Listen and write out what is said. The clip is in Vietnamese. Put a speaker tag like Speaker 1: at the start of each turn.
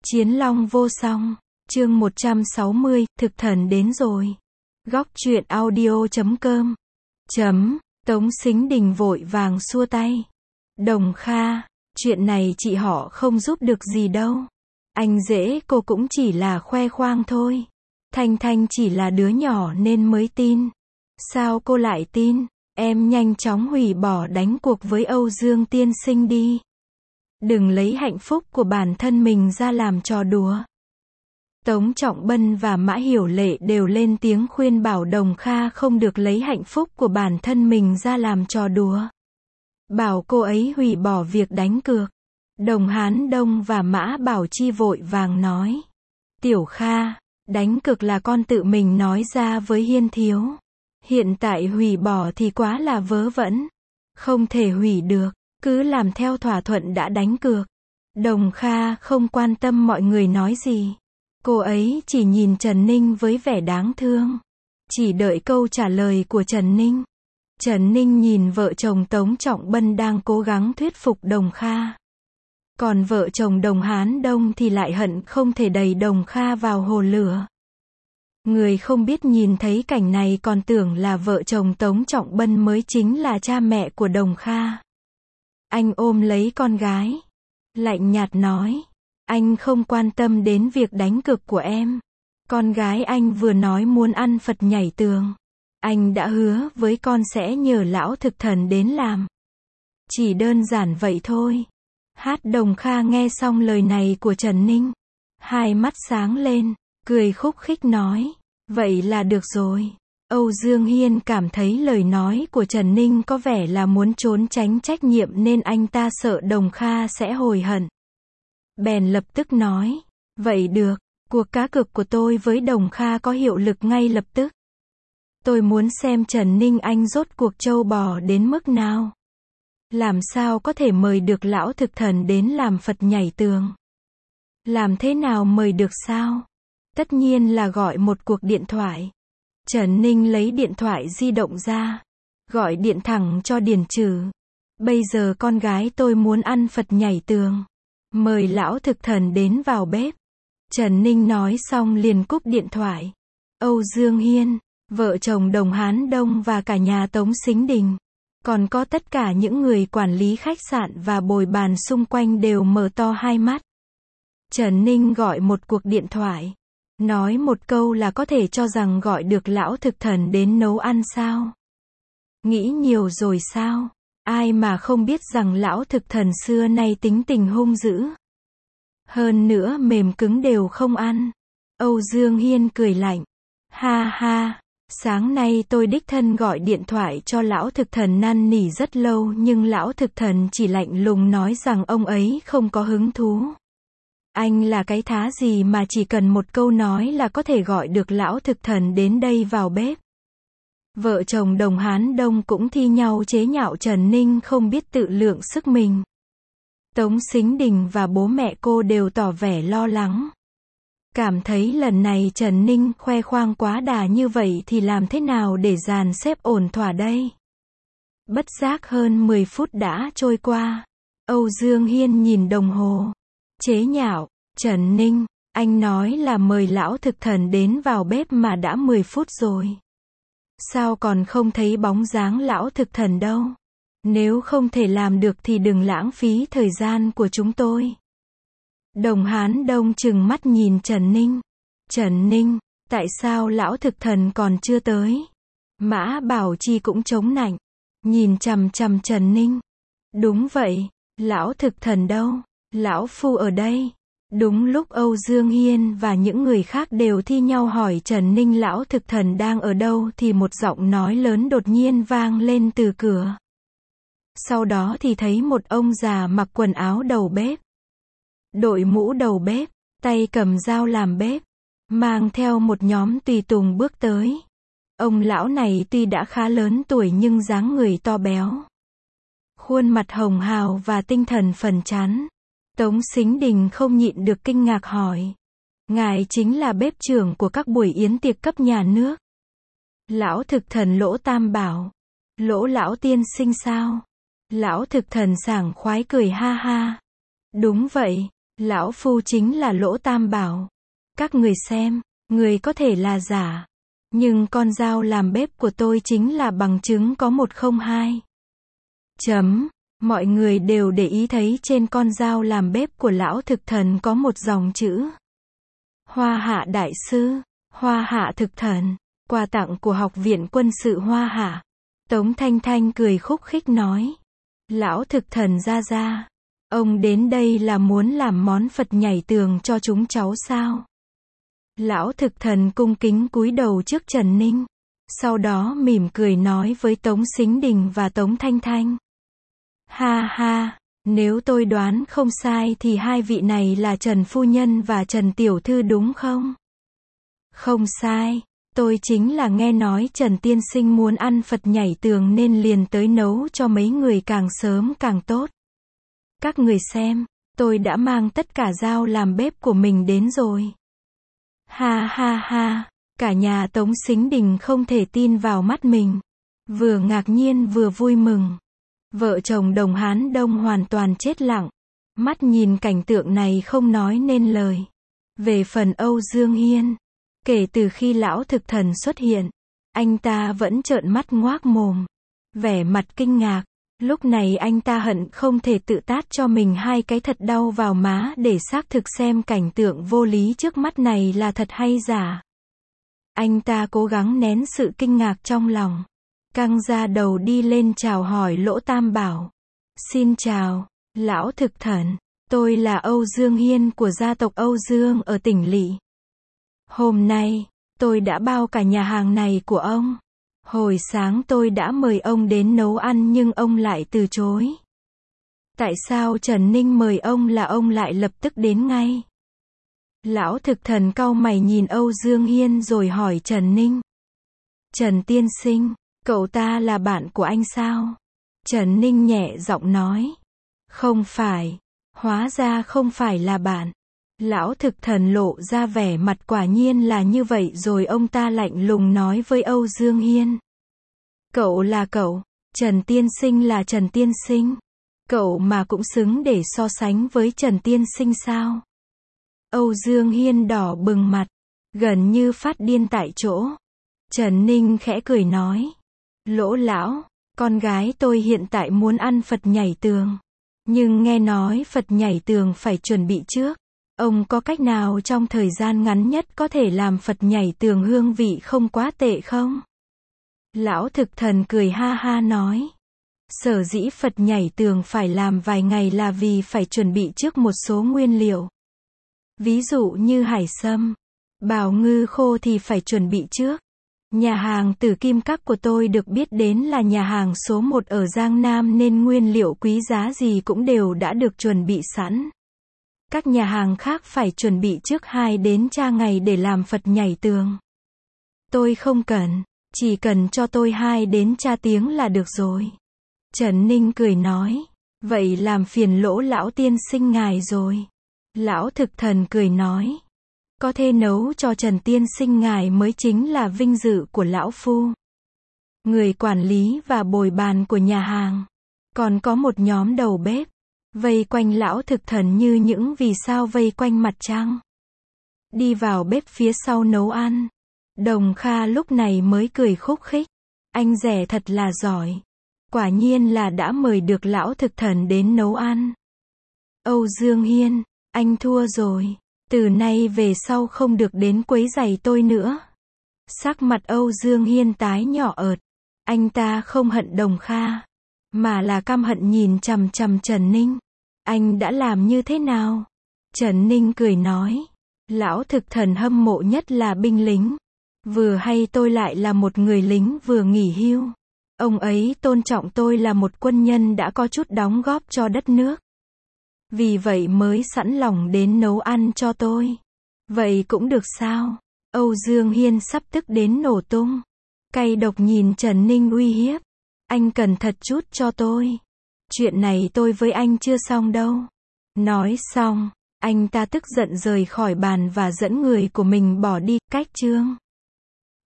Speaker 1: Chiến long vô song, chương 160, thực thần đến rồi. Góc truyện audio.com. Tống Sính Đình vội vàng xua tay. Đồng Kha, chuyện này chị họ không giúp được gì đâu. Anh dễ cô cũng chỉ là khoe khoang thôi. Thanh Thanh chỉ là đứa nhỏ nên mới tin. Sao cô lại tin? Em nhanh chóng hủy bỏ đánh cuộc với Âu Dương tiên sinh đi. Đừng lấy hạnh phúc của bản thân mình ra làm trò đùa. Tống Trọng Bân và Mã Hiểu Lệ đều lên tiếng khuyên bảo Đồng Kha không được lấy hạnh phúc của bản thân mình ra làm trò đùa. Bảo cô ấy hủy bỏ việc đánh cược. Đồng Hán Đông và Mã Bảo Chi vội vàng nói. Tiểu Kha, đánh cược là con tự mình nói ra với Hiên Thiếu. Hiện tại hủy bỏ thì quá là vớ vẩn. Không thể hủy được, cứ làm theo thỏa thuận đã đánh cược. Đồng Kha không quan tâm mọi người nói gì. Cô ấy chỉ nhìn Trần Ninh với vẻ đáng thương. Chỉ đợi câu trả lời của Trần Ninh. Trần Ninh nhìn vợ chồng Tống Trọng Bân đang cố gắng thuyết phục Đồng Kha. Còn vợ chồng Đồng Hán Đông thì lại hận không thể đẩy Đồng Kha vào hồ lửa. Người không biết nhìn thấy cảnh này còn tưởng là vợ chồng Tống Trọng Bân mới chính là cha mẹ của Đồng Kha. Anh ôm lấy con gái. Lạnh nhạt nói. Anh không quan tâm đến việc đánh cược của em. Con gái anh vừa nói muốn ăn Phật nhảy tường. Anh đã hứa với con sẽ nhờ lão thực thần đến làm. Chỉ đơn giản vậy thôi. Đồng Kha nghe xong lời này của Trần Ninh. Hai mắt sáng lên, cười khúc khích nói. Vậy là được rồi. Âu Dương Hiên cảm thấy lời nói của Trần Ninh có vẻ là muốn trốn tránh trách nhiệm nên anh ta sợ Đồng Kha sẽ hối hận. Bèn lập tức nói. Vậy được, cuộc cá cược của tôi với Đồng Kha có hiệu lực ngay lập tức. Tôi muốn xem Trần Ninh anh rốt cuộc trâu bò đến mức nào. Làm sao có thể mời được lão thực thần đến làm Phật nhảy tường? Làm thế nào mời được sao? Tất nhiên là gọi một cuộc điện thoại. Trần Ninh lấy điện thoại di động ra. Gọi điện thẳng cho Điền Trừ. Bây giờ con gái tôi muốn ăn Phật nhảy tường. Mời lão thực thần đến vào bếp. Trần Ninh nói xong liền cúp điện thoại. Âu Dương Hiên, vợ chồng Đồng Hán Đông và cả nhà Tống Sính Đình. Còn có tất cả những người quản lý khách sạn và bồi bàn xung quanh đều mở to hai mắt. Trần Ninh gọi một cuộc điện thoại. Nói một câu là có thể cho rằng gọi được lão thực thần đến nấu ăn sao? Nghĩ nhiều rồi sao? Ai mà không biết rằng lão thực thần xưa nay tính tình hung dữ. Hơn nữa mềm cứng đều không ăn. Âu Dương Hiên cười lạnh. Ha ha, sáng nay tôi đích thân gọi điện thoại cho lão thực thần năn nỉ rất lâu nhưng lão thực thần chỉ lạnh lùng nói rằng ông ấy không có hứng thú. Anh là cái thá gì mà chỉ cần một câu nói là có thể gọi được lão thực thần đến đây vào bếp. Vợ chồng Đồng Hán Đông cũng thi nhau chế nhạo Trần Ninh không biết tự lượng sức mình. Tống Sính Đình và bố mẹ cô đều tỏ vẻ lo lắng. Cảm thấy lần này Trần Ninh khoe khoang quá đà như vậy thì làm thế nào để dàn xếp ổn thỏa đây? Bất giác hơn 10 phút đã trôi qua. Âu Dương Hiên nhìn đồng hồ. Chế nhạo, Trần Ninh, anh nói là mời lão thực thần đến vào bếp mà đã 10 phút rồi. Sao còn không thấy bóng dáng lão thực thần đâu? Nếu không thể làm được thì đừng lãng phí thời gian của chúng tôi. Đồng Hán Đông trừng mắt nhìn Trần Ninh. Trần Ninh, tại sao lão thực thần còn chưa tới? Mã Bảo Chi cũng chống nạnh. Nhìn chằm chằm Trần Ninh. Đúng vậy, lão thực thần đâu? Lão phu ở đây. Đúng lúc Âu Dương Hiên và những người khác đều thi nhau hỏi Trần Ninh lão thực thần đang ở đâu thì một giọng nói lớn đột nhiên vang lên từ cửa. Sau đó thì thấy một ông già mặc quần áo đầu bếp. Đội mũ đầu bếp, tay cầm dao làm bếp. Mang theo một nhóm tùy tùng bước tới. Ông lão này tuy đã khá lớn tuổi nhưng dáng người to béo. Khuôn mặt hồng hào và tinh thần phấn chấn. Tống Sính Đình không nhịn được kinh ngạc hỏi. Ngài chính là bếp trưởng của các buổi yến tiệc cấp nhà nước. Lão thực thần Lỗ Tam bảo. Lỗ lão tiên sinh sao? Lão thực thần sảng khoái cười ha ha. Đúng vậy, Lão Phu chính là Lỗ Tam Bảo. Các người xem, người có thể là giả. Nhưng con dao làm bếp của tôi chính là bằng chứng có 102. Mọi người đều để ý thấy trên con dao làm bếp của lão thực thần có một dòng chữ. Hoa Hạ Đại Sư, Hoa Hạ Thực Thần, quà tặng của Học viện Quân sự Hoa Hạ. Tống Thanh Thanh cười khúc khích nói. Lão thực thần ra. Ông đến đây là muốn làm món Phật nhảy tường cho chúng cháu sao? Lão thực thần cung kính cúi đầu trước Trần Ninh. Sau đó mỉm cười nói với Tống Sính Đình và Tống Thanh Thanh. Ha ha, nếu tôi đoán không sai thì hai vị này là Trần Phu Nhân và Trần Tiểu Thư đúng không? Không sai, tôi chính là nghe nói Trần Tiên Sinh muốn ăn Phật nhảy tường nên liền tới nấu cho mấy người càng sớm càng tốt. Các người xem, tôi đã mang tất cả dao làm bếp của mình đến rồi. Ha ha ha, cả nhà Tống Sính Đình không thể tin vào mắt mình. Vừa ngạc nhiên vừa vui mừng. Vợ chồng Đồng Hán Đông hoàn toàn chết lặng. Mắt nhìn cảnh tượng này không nói nên lời. Về phần Âu Dương Hiên, kể từ khi lão thực thần xuất hiện, anh ta vẫn trợn mắt ngoác mồm. Vẻ mặt kinh ngạc. Lúc này anh ta hận không thể tự tát cho mình hai cái thật đau vào má để xác thực xem cảnh tượng vô lý trước mắt này là thật hay giả. Anh ta cố gắng nén sự kinh ngạc trong lòng. Căng ra đầu đi lên chào hỏi Lỗ Tam Bảo. Xin chào, lão thực thần. Tôi là Âu Dương Hiên của gia tộc Âu Dương ở tỉnh Lỵ. Hôm nay, tôi đã bao cả nhà hàng này của ông. Hồi sáng tôi đã mời ông đến nấu ăn nhưng ông lại từ chối. Tại sao Trần Ninh mời ông là ông lại lập tức đến ngay? Lão thực thần cau mày nhìn Âu Dương Hiên rồi hỏi Trần Ninh. Trần Tiên Sinh, cậu ta là bạn của anh sao? Trần Ninh nhẹ giọng nói. Không phải, hóa ra không phải là bạn. Lão thực thần lộ ra vẻ mặt quả nhiên là như vậy rồi ông ta lạnh lùng nói với Âu Dương Hiên. Cậu là cậu, Trần Tiên Sinh là Trần Tiên Sinh. Cậu mà cũng xứng để so sánh với Trần Tiên Sinh sao? Âu Dương Hiên đỏ bừng mặt, gần như phát điên tại chỗ. Trần Ninh khẽ cười nói. Lỗ lão, con gái tôi hiện tại muốn ăn Phật nhảy tường. Nhưng nghe nói Phật nhảy tường phải chuẩn bị trước. Ông có cách nào trong thời gian ngắn nhất có thể làm Phật nhảy tường hương vị không quá tệ không? Lão thực thần cười ha ha nói. Sở dĩ Phật nhảy tường phải làm vài ngày là vì phải chuẩn bị trước một số nguyên liệu. Ví dụ như hải sâm, bào ngư khô thì phải chuẩn bị trước. Nhà hàng Tử Kim Các của tôi được biết đến là nhà hàng số 1 ở Giang Nam nên nguyên liệu quý giá gì cũng đều đã được chuẩn bị sẵn. Các nhà hàng khác phải chuẩn bị trước 2 đến 3 ngày để làm Phật nhảy tường. Tôi không cần, chỉ cần cho tôi 2 đến 3 tiếng là được rồi. Trần Ninh cười nói. Vậy làm phiền Lỗ lão tiên sinh ngài rồi. Lão thực thần cười nói. Có thể nấu cho Trần Tiên Sinh ngài mới chính là vinh dự của lão phu. Người quản lý và bồi bàn của nhà hàng. Còn có một nhóm đầu bếp. Vây quanh lão thực thần như những vì sao vây quanh mặt trăng. Đi vào bếp phía sau nấu ăn. Đồng Kha lúc này mới cười khúc khích. Anh rẻ thật là giỏi. Quả nhiên là đã mời được lão thực thần đến nấu ăn. Âu Dương Hiên, anh thua rồi. Từ nay về sau không được đến quấy rầy tôi nữa. Sắc mặt Âu Dương Hiên tái nhỏ ợt. Anh ta không hận Đồng Kha, mà là căm hận nhìn chằm chằm Trần Ninh. Anh đã làm như thế nào? Trần Ninh cười nói. Lão thực thần hâm mộ nhất là binh lính. Vừa hay tôi lại là một người lính vừa nghỉ hưu. Ông ấy tôn trọng tôi là một quân nhân đã có chút đóng góp cho đất nước. Vì vậy mới sẵn lòng đến nấu ăn cho tôi. Vậy cũng được sao? Âu Dương Hiên sắp tức đến nổ tung. Cay độc nhìn Trần Ninh uy hiếp. Anh cần thật chút cho tôi. Chuyện này tôi với anh chưa xong đâu. Nói xong, anh ta tức giận rời khỏi bàn và dẫn người của mình bỏ đi. Cách chương